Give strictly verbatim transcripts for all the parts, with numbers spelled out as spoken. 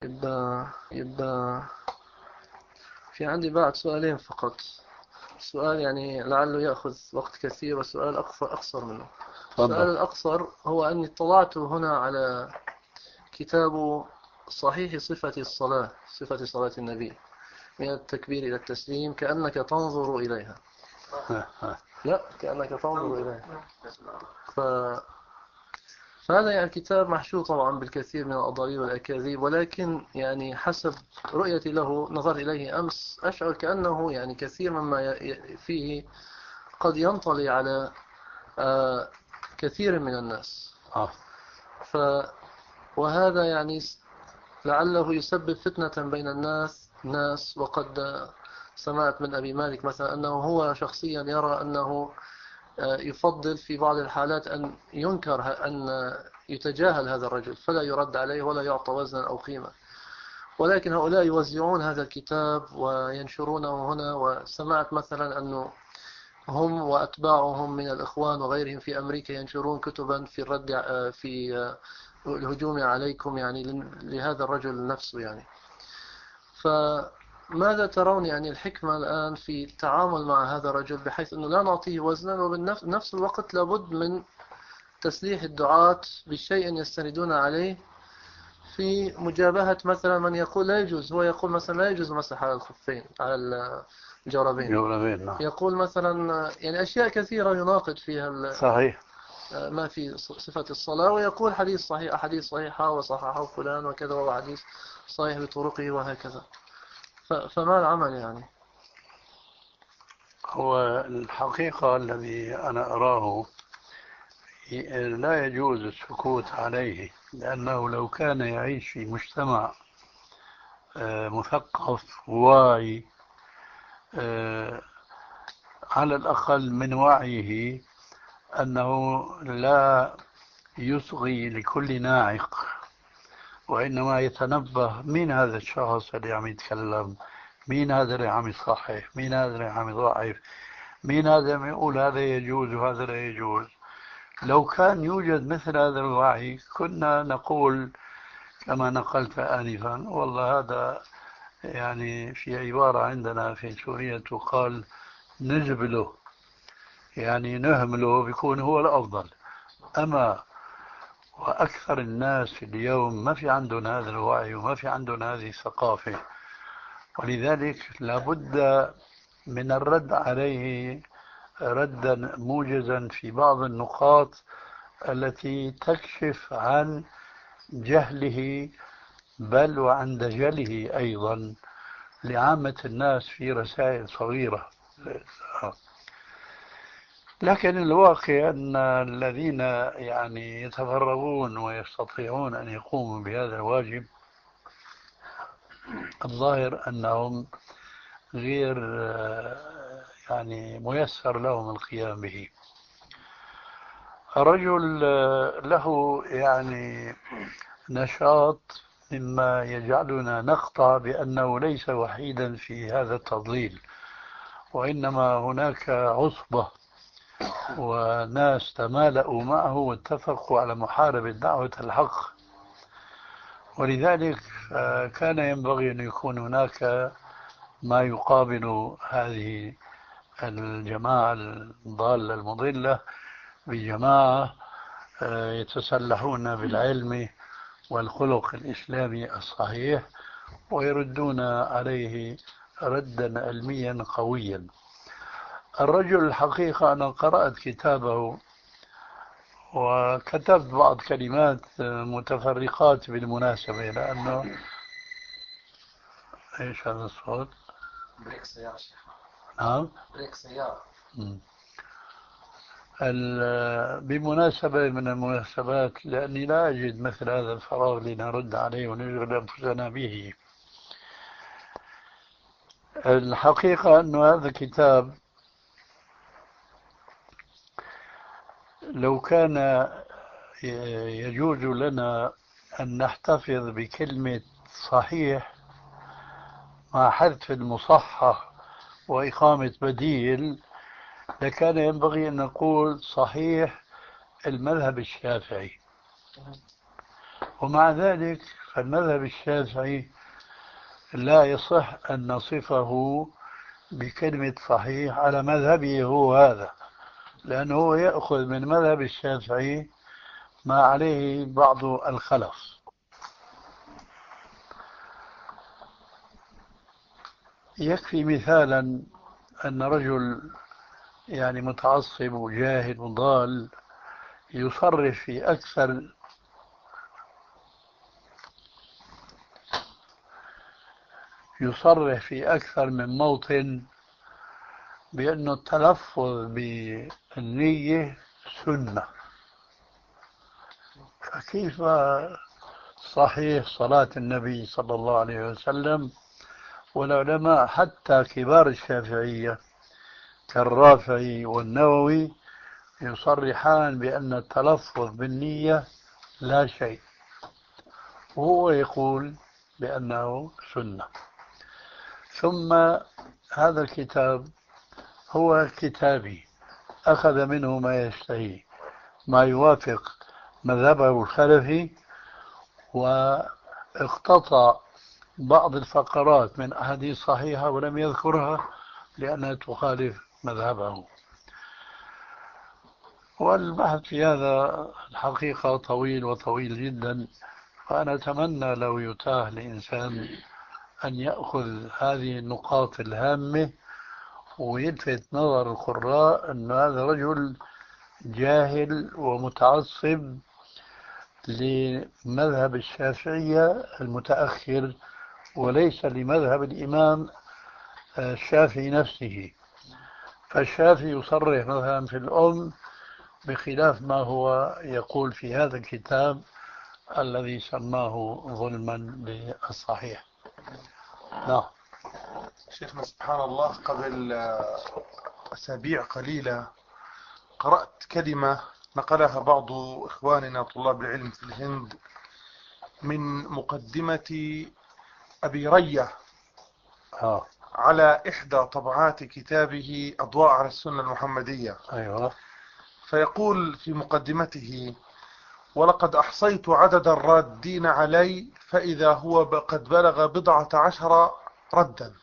يبقى يبقى في عندي بعد سؤالين فقط. سؤال يعني لعله يأخذ وقت كثير، والسؤال أقصر أقصر منه. السؤال تفضل. الأقصر هو أني اطلعت هنا على كتاب صحيح صفة الصلاة، صفة صلاة النبي من التكبير إلى التسليم كأنك تنظر إليها. لا، كأنك تنظر إليها. ف... فهذا يعني الكتاب محشو طبعا بالكثير من الأضاليل والأكاذيب، ولكن يعني حسب رؤيتي له نظر إليه أمس أشعر كأنه يعني كثير مما ي... فيه قد ينطلي على آه كثير من الناس. آه. ف... وهذا يعني لعله يسبب فتنة بين الناس ناس وقد سمعت من أبي مالك مثلا أنه هو شخصيا يرى أنه يفضل في بعض الحالات أن ينكر أن يتجاهل هذا الرجل فلا يرد عليه ولا يعطى وزنا أو قيمة. ولكن هؤلاء يوزعون هذا الكتاب وينشرونه هنا، وسمعت مثلا أنه هم وأتباعهم من الإخوان وغيرهم في أمريكا ينشرون كتبا في الرد في الهجوم عليكم يعني لهذا الرجل نفسه يعني. فماذا ترون يعني الحكمة الآن في التعامل مع هذا الرجل بحيث أنه لا نعطيه وزنا، وبنفس الوقت لابد من تسليح الدعاة بشيء يستندون عليه في مجابهة مثلا من يقول لا يجوز. هو يقول مثلا لا يجوز المسح على الخفين على الجوربين، جولبين. نعم. يقول مثلا يعني أشياء كثيرة يناقض فيها صحيح. ما في صفة الصلاة، ويقول حديث صحيح أحاديث صحيحة وصححه فلان وكذا وحديث صحيح بطرقه وهكذا. فما العمل يعني؟ هو الحقيقة الذي أنا أراه لا يجوز السكوت عليه، لأنه لو كان يعيش في مجتمع مثقف واعي، على الأقل من وعيه أنه لا يصغي لكل ناعق، وإنما يتنبه مين هذا الشخص اللي عم يتكلم، مين هذا اللي عم يصحح، مين هذا اللي عم يضعف، مين هذا اللي يقول هذا يجوز وهذا لا يجوز. لو كان يوجد مثل هذا الوعي كنا نقول كما نقلت آنفا، والله هذا يعني في عبارة عندنا في سوريا تقال نجبله، يعني نهمله بيكون هو الأفضل. أما وأكثر الناس اليوم ما في عندهم هذا الوعي وما في عندهم هذه الثقافة، ولذلك لابد من الرد عليه ردا موجزا في بعض النقاط التي تكشف عن جهله، بل وعن دجله أيضا لعامة الناس في رسائل صغيرة. لكن الواقع أن الذين يعني يتفرغون ويستطيعون أن يقوموا بهذا الواجب الظاهر أنهم غير يعني ميسر لهم القيام به. رجل له يعني نشاط مما يجعلنا نقطع بأنه ليس وحيدا في هذا التضليل، وإنما هناك عصبة وناس تمالأوا معه واتفقوا على محاربة دعوة الحق. ولذلك كان ينبغي أن يكون هناك ما يقابل هذه الجماعة الضالة المضلة بجماعة يتسلحون بالعلم والخلق الإسلامي الصحيح ويردون عليه ردا علميا قويا. الرجل الحقيقة أنا قرأت كتابه وكتبت بعض كلمات متفرقات بالمناسبة، لأنه إيش هذا الصوت؟ بريك سيارة شيخ. نعم بريك سيارة. بمناسبة من المناسبات، لأني لا أجد مثل هذا الفراغ لنرد عليه ونشغل أنفسنا به. الحقيقة أن هذا الكتاب لو كان يجوز لنا أن نحتفظ بكلمة صحيح مع حذف المصحح وإقامة بديل، لكان ينبغي أن نقول صحيح المذهب الشافعي. ومع ذلك فالمذهب الشافعي لا يصح أن نصفه بكلمة صحيح على مذهبه هو هذا، لأنه هو يأخذ من مذهب الشافعي ما عليه بعض الخلف. يكفي مثالا أن رجل يعني متعصب وجاهل وضال يصرف في أكثر يصرح في أكثر من موطن بأن التلفظ بالنية سنة، فكيف صحيح صلاة النبي صلى الله عليه وسلم؟ والعلماء حتى كبار الشافعية كالرافعي والنووي يصرحان بأن التلفظ بالنية لا شيء، وهو يقول بأنه سنة. ثم هذا الكتاب هو كتابي، أخذ منه ما يشتهي، ما يوافق مذهبه الخلفي، واقتطع بعض الفقرات من أحاديث صحيحة ولم يذكرها لأنها تخالف مذهبه. والبحث في هذا الحقيقة طويل وطويل جدا، فأنا أتمنى لو يتاح لإنسان أن يأخذ هذه النقاط الهامة ويلفت نظر القراء أن هذا رجل جاهل ومتعصب لمذهب الشافعية المتأخر وليس لمذهب الإمام الشافعي نفسه. فالشافعي يصرح مثلا في الأم بخلاف ما هو يقول في هذا الكتاب الذي سماه ظلما بالصحيح. نعم. شيخنا سبحان الله، قبل أسابيع قليلة قرأت كلمة نقلها بعض إخواننا طلاب العلم في الهند من مقدمة أبي رية آه. على إحدى طبعات كتابه أضواء على السنة المحمدية. أيوة. فيقول في مقدمته: ولقد أحصيت عدد الرادين علي فإذا هو قد بلغ بضعة عشر ردا.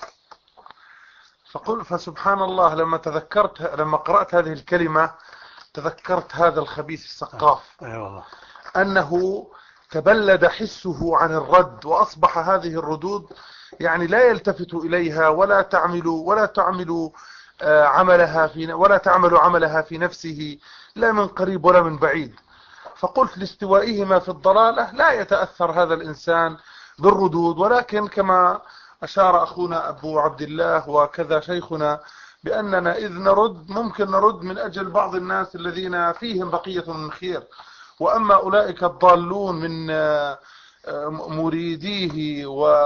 فقل فسبحان الله، لما تذكرت لما قرأت هذه الكلمة تذكرت هذا الخبيث السقاف أيوة. أنه تبلد حسه عن الرد، وأصبح هذه الردود يعني لا يلتفت إليها ولا تعمل ولا تعمل عملها في ولا تعمل عملها في نفسه لا من قريب ولا من بعيد. فقلت لاستوائهما في الضلالة لا يتأثر هذا الإنسان بالردود، ولكن كما أشار أخونا أبو عبد الله وكذا شيخنا بأننا إذ نرد ممكن نرد من أجل بعض الناس الذين فيهم بقية من خير، وأما أولئك الضالون من مريديه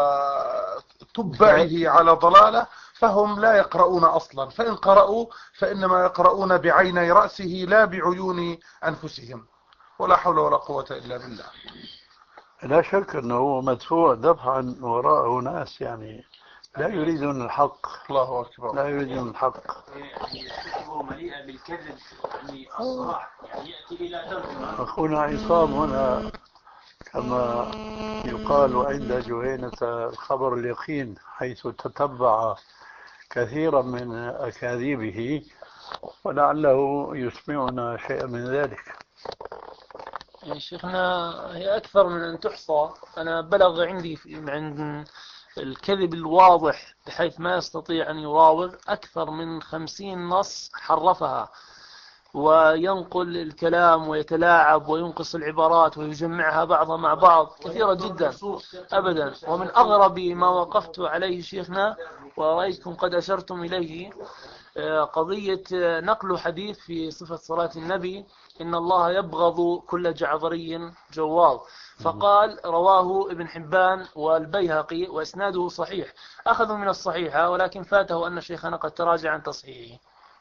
وتبعه على ضلالة فهم لا يقرؤون أصلا، فإن قرأوا فإنما يقرؤون بعيني رأسه لا بعيون أنفسهم، ولا حول ولا قوة إلا بالله. لا شك أنه مدفوع دفعا وراءه ناس يعني لا يريدون الحق. الله أكبر. لا يريدون الحق. يعني صحبه مليئة بالكذب، يعني الصراح، يعني يأتي إلى ترجمة. أخونا عصام هنا كما يقال عند جهينة الخبر اليقين، حيث تتبع كثيرا من أكاذيبه، ولعله يسمعنا شيئا من ذلك. يعني شيخنا هي أكثر من أن تحصى. أنا بلغ عندي عند الكذب الواضح بحيث ما يستطيع أن يراوغ أكثر من خمسين نص حرفها، وينقل الكلام ويتلاعب وينقص العبارات ويجمعها بعضها مع بعض كثيرة جدا أبدا. ومن أغرب ما وقفت عليه شيخنا ورأيتكم قد أشرتم إليه قضية نقل حديث في صفة صلاة النبي: إن الله يبغض كل جعفري جواد. فقال رواه ابن حبان والبيهقي وإسناده صحيح. أخذوا من الصحيحة ولكن فاته أن شيخنا قد تراجع عن تصحيحه.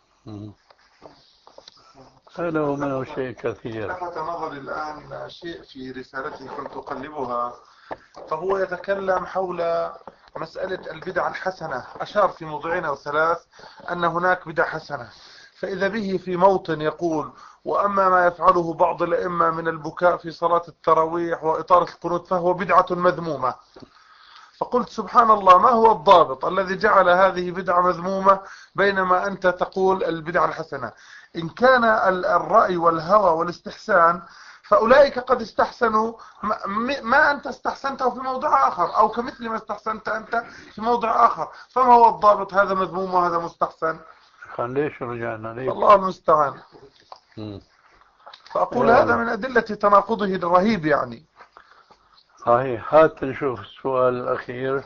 هذا هو منه شيء كثير. لفت نظري الآن شيء في رسالته كنت أقلبها، فهو يتكلم حول مسألة البدع الحسنة. أشار في موضوعين أو ثلاث أن هناك بدع حسنة، فإذا به في موطن يقول: وأما ما يفعله بعض الأئمة من البكاء في صلاة التراويح وإطالة القنوت فهو بدعة مذمومة. فقلت: سبحان الله، ما هو الضابط الذي جعل هذه بدعة مذمومة بينما أنت تقول البدعة الحسنة؟ إن كان الرأي والهوى والاستحسان فأولئك قد استحسنوا ما أنت استحسنته في موضع آخر، أو كمثل ما استحسنت أنت في موضع آخر، فما هو الضابط؟ هذا مذموم وهذا مستحسن. ليش رجعنا ليه؟ الله المستعان. مم. فأقول هذا من أدلة تناقضه الرهيب يعني. صحيح. هات نشوف السؤال الأخير.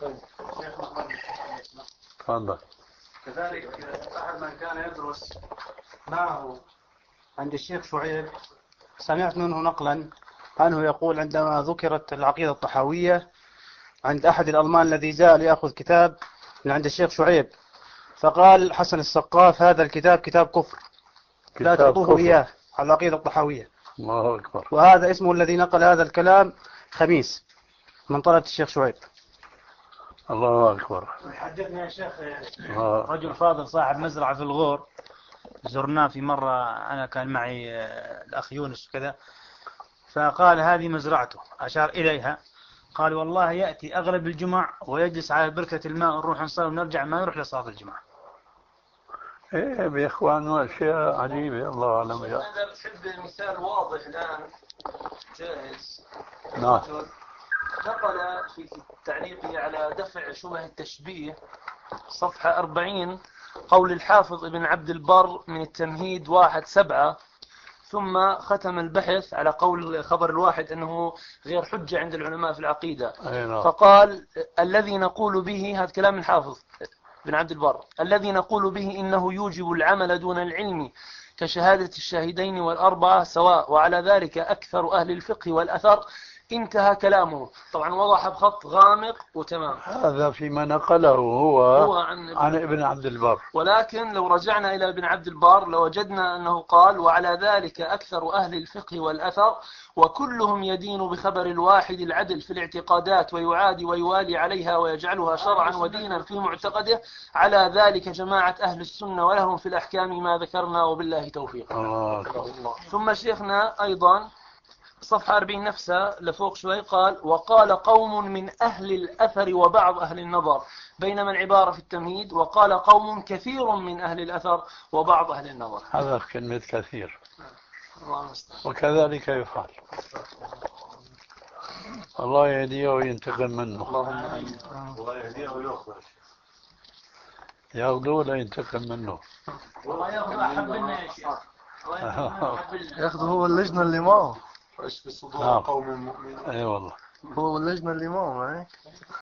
تفضل. كذلك أحد من كان يدرس معه عند الشيخ شعيب سمعت منه نقلا عنه يقول: عندما ذكرت العقيدة الطحاوية عند أحد الألمان الذي جاء ليأخذ كتاب من عند الشيخ شعيب، فقال حسن السقاف: هذا الكتاب كتاب كفر، لا تعطوه إياه على العقيدة الطحاوية. الله أكبر. وهذا اسمه الذي نقل هذا الكلام خميس من طلبة الشيخ شعيب. الله أكبر. حدثني يا شيخ آه. رجل فاضل صاحب مزرعة في الغور، زرناه في مرة، أنا كان معي الأخ يونس وكذا، فقال هذه مزرعته، أشار إليها، قال والله يأتي أغلب الجمع ويجلس على بركة الماء ونروح نصلي ونرجع، ما يروح لصلاة الجمعة. إيه يا إخوان، أشياء عجيبة، الله أعلم. يا أنا بحب مثال واضح الآن جاهز. نعم. نقل في تعليقه على دفع شبه التشبيه صفحة أربعين قول الحافظ ابن عبد البر من التمهيد واحد سبعة، ثم ختم البحث على قول خبر الواحد أنه غير حجة عند العلماء في العقيدة. فقال: الذي نقول به، هذا كلام الحافظ ابن عبد البر، الذي نقول به إنه يوجب العمل دون العلم كشهادة الشاهدين والأربعة سواء، وعلى ذلك أكثر أهل الفقه والأثر. انتهى كلامه. طبعا وضح بخط غامق وتمام. هذا فيما نقله هو, هو عن, ابن عن ابن عبد البر، ولكن لو رجعنا إلى ابن عبد البر لوجدنا أنه قال: وعلى ذلك أكثر أهل الفقه والأثر، وكلهم يدين بخبر الواحد العدل في الاعتقادات ويعادي ويوالي عليها ويجعلها شرعا ودينا في معتقده، على ذلك جماعة أهل السنة ولهم في الأحكام ما ذكرنا، وبالله توفيق. الله. ثم شيخنا أيضا صفحة أربعين نفسها لفوق شوي قال: وقال قوم من أهل الأثر وبعض أهل النظر، بينما العبارة في التمهيد وقال قوم كثير من أهل الأثر وبعض أهل النظر. هذا في كلمة كثير. الله المستعان. وكذلك يفعل. الله يهديه وينتقم منه. اللهم آمين. الله يهديه ويغفر. ياخذوه ولا ينتقم منه؟ والله ياخذ أحب لنا يا شيخ. ياخذ هو اللجنة اللي معه. واشف صدور قوم مؤمنين. اي والله. هو اللجنة اللي معه معك.